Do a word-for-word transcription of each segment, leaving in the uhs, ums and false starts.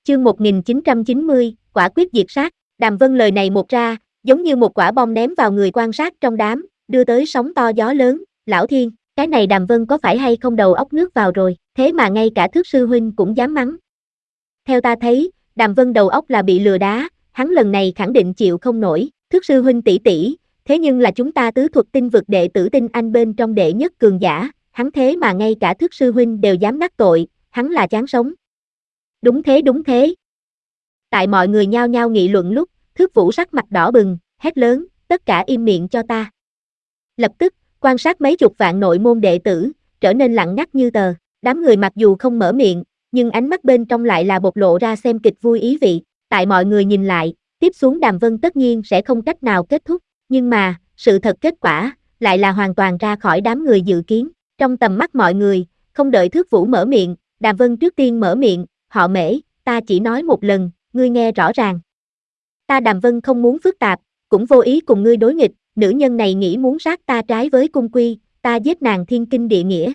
Chương một nghìn chín trăm chín mươi, quả quyết diệt sát. Đàm Vân lời này một ra, giống như một quả bom ném vào người quan sát trong đám, đưa tới sóng to gió lớn. Lão Thiên, cái này Đàm Vân có phải hay không đầu óc nước vào rồi, thế mà ngay cả Thước sư huynh cũng dám mắng. Theo ta thấy, Đàm Vân đầu óc là bị lừa đá, hắn lần này khẳng định chịu không nổi. Thước sư huynh tỷ tỷ, thế nhưng là chúng ta tứ thuật tinh vực đệ tử tinh anh bên trong đệ nhất cường giả, hắn thế mà ngay cả Thước sư huynh đều dám đắc tội, hắn là chán sống. Đúng thế đúng thế. Tại mọi người nhao nhao nghị luận lúc, Thước Vũ sắc mặt đỏ bừng, hét lớn, tất cả im miệng cho ta. Lập tức, quan sát mấy chục vạn nội môn đệ tử, trở nên lặng ngắt như tờ. Đám người mặc dù không mở miệng, nhưng ánh mắt bên trong lại là bộc lộ ra xem kịch vui ý vị. Tại mọi người nhìn lại, tiếp xuống Đàm Vân tất nhiên sẽ không cách nào kết thúc, nhưng mà, sự thật kết quả, lại là hoàn toàn ra khỏi đám người dự kiến. Trong tầm mắt mọi người, không đợi Thước Vũ mở miệng, Đàm Vân trước tiên mở miệng, họ Mễ, ta chỉ nói một lần, ngươi nghe rõ ràng. Ta Đàm Vân không muốn phức tạp, cũng vô ý cùng ngươi đối nghịch, nữ nhân này nghĩ muốn sát ta trái với cung quy, ta giết nàng thiên kinh địa nghĩa.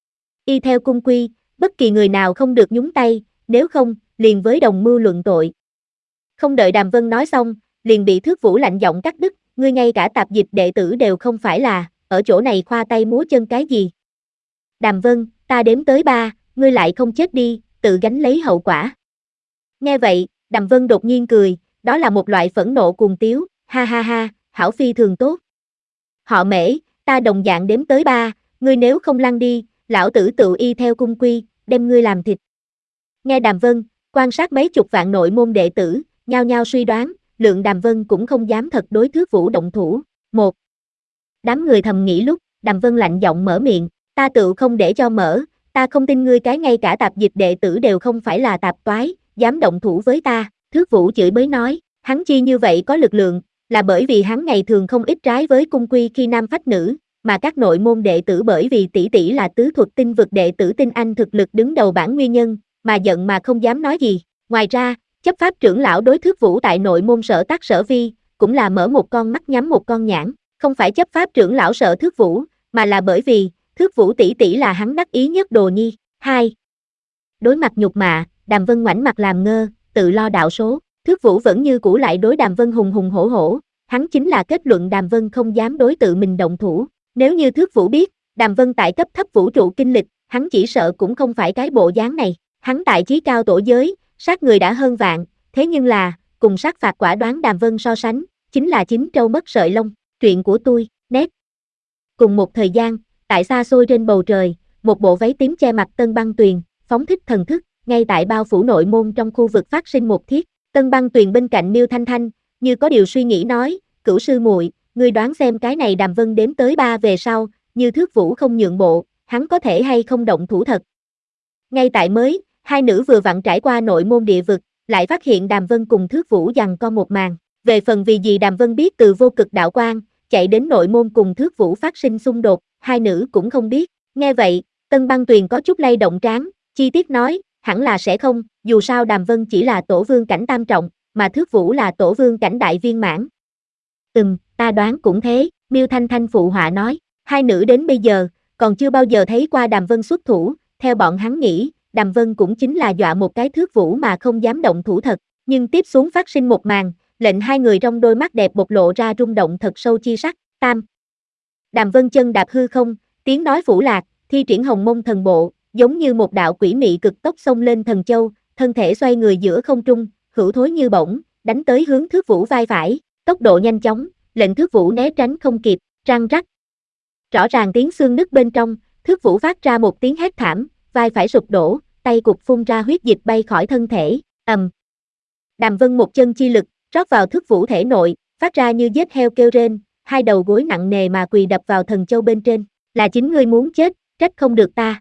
Y theo cung quy, bất kỳ người nào không được nhúng tay, nếu không, liền với đồng mưu luận tội. Không đợi Đàm Vân nói xong, liền bị Thước Vũ lạnh giọng cắt đứt, ngươi ngay cả tạp dịch đệ tử đều không phải là, ở chỗ này khoa tay múa chân cái gì. Đàm Vân, ta đếm tới ba, ngươi lại không chết đi, tự gánh lấy hậu quả. Nghe vậy, Đàm Vân đột nhiên cười, đó là một loại phẫn nộ cuồng tiếu, ha ha ha, hảo phi thường tốt. Họ Mễ, ta đồng dạng đếm tới ba, ngươi nếu không lăn đi, lão tử tự y theo cung quy, đem ngươi làm thịt. Nghe Đàm Vân, quan sát mấy chục vạn nội môn đệ tử, nhao nhao suy đoán, lượng Đàm Vân cũng không dám thật đối Thước Vũ động thủ. Một. Đám người thầm nghĩ lúc, Đàm Vân lạnh giọng mở miệng, ta tự không để cho mở, ta không tin ngươi cái ngay cả tạp dịch đệ tử đều không phải là tạp toái, dám động thủ với ta. Thước Vũ chửi bới nói, hắn chi như vậy có lực lượng, là bởi vì hắn ngày thường không ít trái với cung quy khi nam phách nữ, mà các nội môn đệ tử bởi vì tỷ tỷ là tứ thuật tinh vực đệ tử tinh anh thực lực đứng đầu bảng nguyên nhân, mà giận mà không dám nói gì. Ngoài ra, chấp pháp trưởng lão đối Thước Vũ tại nội môn sở tác sở vi, cũng là mở một con mắt nhắm một con nhãn, không phải chấp pháp trưởng lão sợ Thước Vũ, mà là bởi vì, Thước Vũ tỷ tỷ là hắn đắc ý nhất đồ nhi. Hai. Đối mặt nhục mạ, Đàm Vân ngoảnh mặt làm ngơ, tự lo đạo số. Thước Vũ vẫn như cũ lại đối Đàm Vân hùng hùng hổ hổ, hắn chính là kết luận Đàm Vân không dám đối tự mình động thủ. Nếu như Thước Vũ biết, Đàm Vân tại cấp thấp vũ trụ kinh lịch, hắn chỉ sợ cũng không phải cái bộ dáng này. Hắn tại chí cao tổ giới, sát người đã hơn vạn, thế nhưng là, cùng sát phạt quả đoán Đàm Vân so sánh, chính là chín trâu mất sợi lông. Truyện của tôi, nét. Cùng một thời gian, tại xa xôi trên bầu trời, một bộ váy tím che mặt Tân Băng Tuyền, phóng thích thần thức, ngay tại bao phủ nội môn trong khu vực phát sinh một thiết. Tân Băng Tuyền bên cạnh Miêu Thanh Thanh, như có điều suy nghĩ nói, cửu sư muội, ngươi đoán xem cái này Đàm Vân đếm tới ba về sau, như Thước Vũ không nhượng bộ, hắn có thể hay không động thủ thật. Ngay tại mới, hai nữ vừa vặn trải qua nội môn địa vực, lại phát hiện Đàm Vân cùng Thước Vũ giằng co một màn. Về phần vì gì Đàm Vân biết từ vô cực đạo quan, chạy đến nội môn cùng Thước Vũ phát sinh xung đột, hai nữ cũng không biết. Nghe vậy, Tân Băng Tuyền có chút lay động trán, chi tiết nói, hẳn là sẽ không, dù sao Đàm Vân chỉ là tổ vương cảnh tam trọng, mà Thước Vũ là tổ vương cảnh đại viên mãn. Ừm, ta đoán cũng thế, Miêu Thanh Thanh phụ họa nói, hai nữ đến bây giờ, còn chưa bao giờ thấy qua Đàm Vân xuất thủ, theo bọn hắn nghĩ, Đàm Vân cũng chính là dọa một cái Thước Vũ mà không dám động thủ thật, nhưng tiếp xuống phát sinh một màn, lệnh hai người trong đôi mắt đẹp bộc lộ ra rung động thật sâu chi sắc. Tam. Đàm Vân chân đạp hư không, tiếng nói phủ lạc, thi triển Hồng Mông thần bộ, giống như một đạo quỷ mị cực tốc xông lên thần châu, thân thể xoay người giữa không trung, hữu thối như bổng, đánh tới hướng Thước Vũ vai phải, tốc độ nhanh chóng, lệnh Thước Vũ né tránh không kịp, răng rắc. Rõ ràng tiếng xương nứt bên trong, Thước Vũ phát ra một tiếng hét thảm, vai phải sụp đổ, tay cụt phun ra huyết dịch bay khỏi thân thể, ầm. Đàm Vân một chân chi lực, rót vào Thước Vũ thể nội, phát ra như giết heo kêu rên, hai đầu gối nặng nề mà quỳ đập vào thần châu bên trên, là chính ngươi muốn chết, trách không được ta.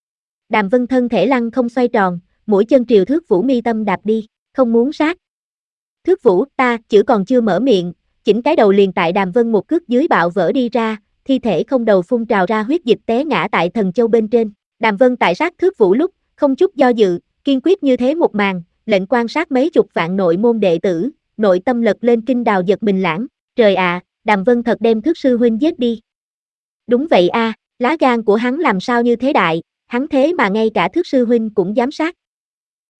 Đàm Vân thân thể lăn không xoay tròn, mũi chân triều Thước Vũ mi tâm đạp đi, không muốn sát. Thước Vũ, ta, chữ còn chưa mở miệng, chỉnh cái đầu liền tại Đàm Vân một cước dưới bạo vỡ đi ra, thi thể không đầu phun trào ra huyết dịch té ngã tại thần châu bên trên. Đàm Vân tại sát Thước Vũ lúc, không chút do dự, kiên quyết như thế một màn, lệnh quan sát mấy chục vạn nội môn đệ tử, nội tâm lật lên kinh đào giật mình lãng. Trời ạ, à, Đàm Vân thật đem Thước sư huynh giết đi. Đúng vậy a, à, lá gan của hắn làm sao như thế đại, hắn thế mà ngay cả Thước sư huynh cũng dám sát.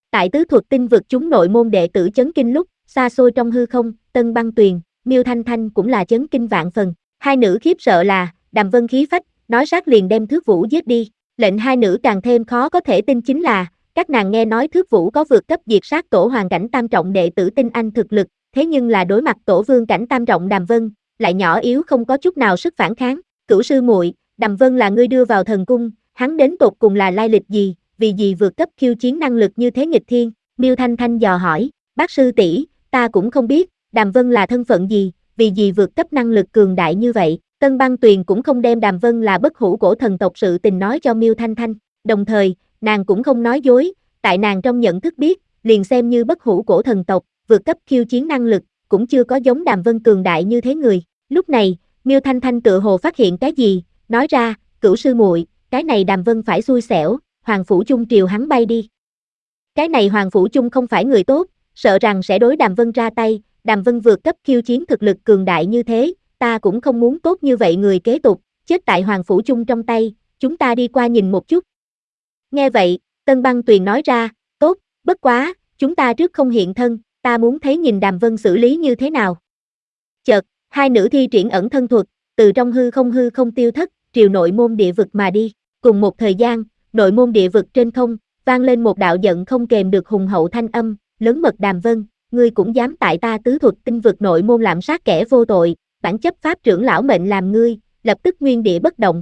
Tại tứ thuật tinh vực chúng nội môn đệ tử chấn kinh lúc, xa xôi trong hư không, Tân Băng Tuyền, Miêu Thanh Thanh cũng là chấn kinh vạn phần. Hai nữ khiếp sợ là, Đàm Vân khí phách, nói sát liền đem Thước Vũ giết đi. Lệnh hai nữ càng thêm khó có thể tin chính là, các nàng nghe nói Thước Vũ có vượt cấp diệt sát tổ hoàng cảnh tam trọng đệ tử tinh anh thực lực, thế nhưng là đối mặt tổ vương cảnh tam trọng Đàm Vân, lại nhỏ yếu không có chút nào sức phản kháng. Cửu sư muội, Đàm Vân là ngươi đưa vào thần cung, hắn đến tột cùng là lai lịch gì, vì gì vượt cấp khiêu chiến năng lực như thế nghịch thiên? Miêu Thanh Thanh dò hỏi, bác sư tỷ, ta cũng không biết, Đàm Vân là thân phận gì, vì gì vượt cấp năng lực cường đại như vậy. Tân Băng Tuyền cũng không đem Đàm Vân là bất hủ cổ thần tộc sự tình nói cho Miêu Thanh Thanh, đồng thời, nàng cũng không nói dối, tại nàng trong nhận thức biết, liền xem như bất hủ cổ thần tộc, vượt cấp khiêu chiến năng lực, cũng chưa có giống Đàm Vân cường đại như thế người. Lúc này, Miêu Thanh Thanh tựa hồ phát hiện cái gì, nói ra, Cửu sư muội, cái này Đàm Vân phải xui xẻo, Hoàng Phủ Chung triều hắn bay đi. Cái này Hoàng Phủ Chung không phải người tốt, sợ rằng sẽ đối Đàm Vân ra tay, Đàm Vân vượt cấp khiêu chiến thực lực cường đại như thế, ta cũng không muốn tốt như vậy người kế tục, chết tại Hoàng Phủ Chung trong tay, chúng ta đi qua nhìn một chút. Nghe vậy, Tân Băng Tuyền nói ra, tốt, bất quá, chúng ta trước không hiện thân, ta muốn thấy nhìn Đàm Vân xử lý như thế nào. Chợt, hai nữ thi triển ẩn thân thuật, từ trong hư không hư không tiêu thất, triều nội môn địa vực mà đi. Cùng một thời gian, nội môn địa vực trên không, vang lên một đạo giận không kềm được hùng hậu thanh âm, lớn mật Đàm Vân, ngươi cũng dám tại ta tứ thuật tinh vực nội môn lạm sát kẻ vô tội, bản chấp pháp trưởng lão mệnh làm ngươi, lập tức nguyên địa bất động.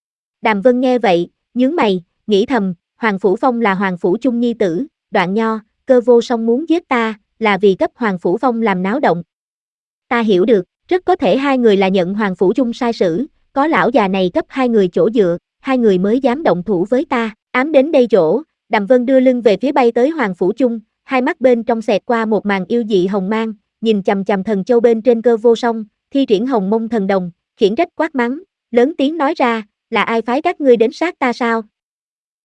Đàm Vân nghe vậy, nhướng mày, nghĩ thầm, Hoàng Phủ Phong là Hoàng Phủ Chung nhi tử, Đoạn Nho, Cơ Vô Song muốn giết ta, là vì cấp Hoàng Phủ Phong làm náo động. Ta hiểu được, rất có thể hai người là nhận Hoàng Phủ Chung sai sử, có lão già này cấp hai người chỗ dựa, hai người mới dám động thủ với ta. Ám đến đây chỗ, Đàm Vân đưa lưng về phía bay tới Hoàng Phủ Chung, hai mắt bên trong xẹt qua một màn yêu dị hồng mang, nhìn chằm chằm thần châu bên trên Cơ Vô Song, thi triển hồng mông thần đồng, khiển trách quát mắng, lớn tiếng nói ra, là ai phái các ngươi đến sát ta sao?